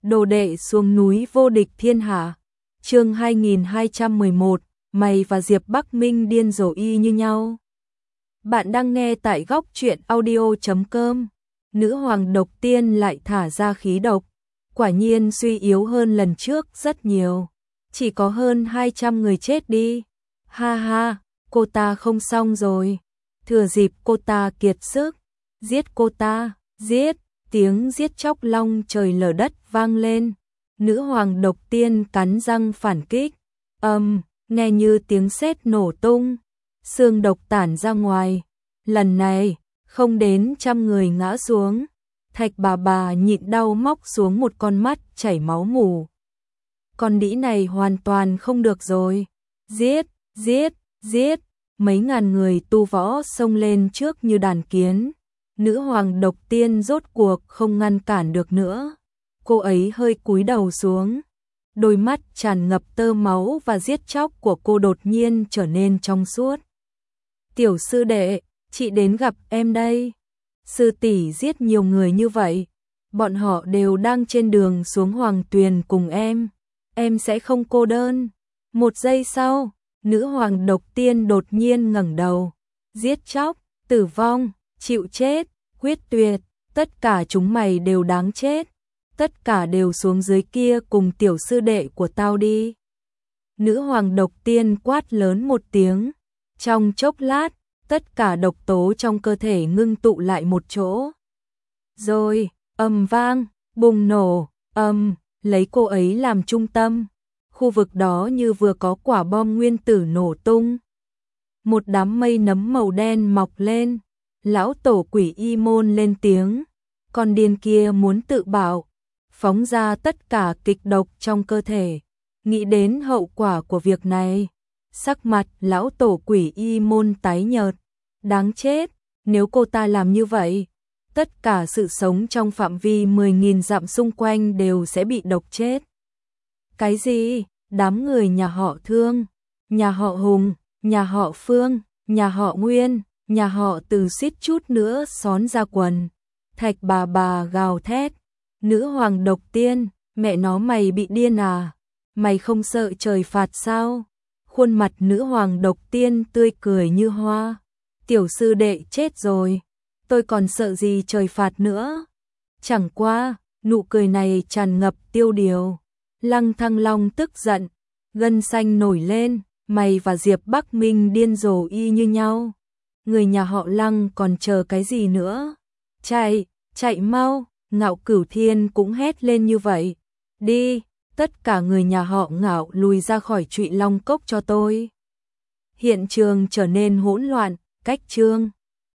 Đồ đệ xuống núi vô địch thiên hạ. Chương 2211, mày và Diệp Bắc Minh điên rồ y như nhau. Bạn đang nghe tại góc truyện audio.com. Nữ hoàng độc tiên lại thả ra khí độc, quả nhiên suy yếu hơn lần trước rất nhiều. Chỉ có hơn 200 người chết đi. Ha ha, cô ta không xong rồi. Thừa dịp cô ta kiệt sức, giết cô ta, giết. Tiếng giết chóc long trời lở đất vang lên. Nữ hoàng độc tiên cắn răng phản kích. Nghe như tiếng sét nổ tung, xương độc tản ra ngoài. Lần này, không đến trăm người ngã xuống. Thạch bà nhịn đau móc xuống một con mắt chảy máu mù. Con đĩ này hoàn toàn không được rồi. Giết, giết, giết. Mấy ngàn người tu võ xông lên trước như đàn kiến. Nữ hoàng độc tiên rốt cuộc không ngăn cản được nữa. Cô ấy hơi cúi đầu xuống. Đôi mắt tràn ngập tơ máu và giết chóc của cô đột nhiên trở nên trong suốt. Tiểu sư đệ, chị đến gặp em đây. Sư tỷ giết nhiều người như vậy. Bọn họ đều đang trên đường xuống Hoàng Tuyền cùng em. Em sẽ không cô đơn. Một giây sau, nữ hoàng độc tiên đột nhiên ngẩng đầu. Giết chóc, tử vong, chịu chết, quyết tuyệt, tất cả chúng mày đều đáng chết. Tất cả đều xuống dưới kia cùng tiểu sư đệ của tao đi. Nữ hoàng độc tiên quát lớn một tiếng. Trong chốc lát, tất cả độc tố trong cơ thể ngưng tụ lại một chỗ. Rồi, ầm vang, bùng nổ, lấy cô ấy làm trung tâm. Khu vực đó như vừa có quả bom nguyên tử nổ tung. Một đám mây nấm màu đen mọc lên. Lão tổ quỷ y môn lên tiếng. Con điên kia muốn tự bạo, phóng ra tất cả kịch độc trong cơ thể. Nghĩ đến hậu quả của việc này, sắc mặt lão tổ quỷ y môn tái nhợt. Đáng chết, nếu cô ta làm như vậy, tất cả sự sống trong phạm vi 10.000 dặm xung quanh đều sẽ bị độc chết. Cái gì? Đám người nhà họ Thương, nhà họ Hùng, nhà họ Phương, nhà họ Nguyên, nhà họ Từ suýt chút nữa xón ra quần. Thạch bà gào thét. Nữ hoàng độc tiên, mẹ nó mày bị điên à? Mày không sợ trời phạt sao? Khuôn mặt nữ hoàng độc tiên tươi cười như hoa. Tiểu sư đệ chết rồi, tôi còn sợ gì trời phạt nữa? Chẳng qua, nụ cười này tràn ngập tiêu điều. Lăng Thăng Long tức giận, gân xanh nổi lên, mày và Diệp Bắc Minh điên rồ y như nhau. Người nhà họ Lăng còn chờ cái gì nữa? Chạy, chạy mau, Ngạo Cửu Thiên cũng hét lên như vậy. Đi, tất cả người nhà họ Ngạo lùi ra khỏi Trụy Long Cốc cho tôi. Hiện trường trở nên hỗn loạn, cách chương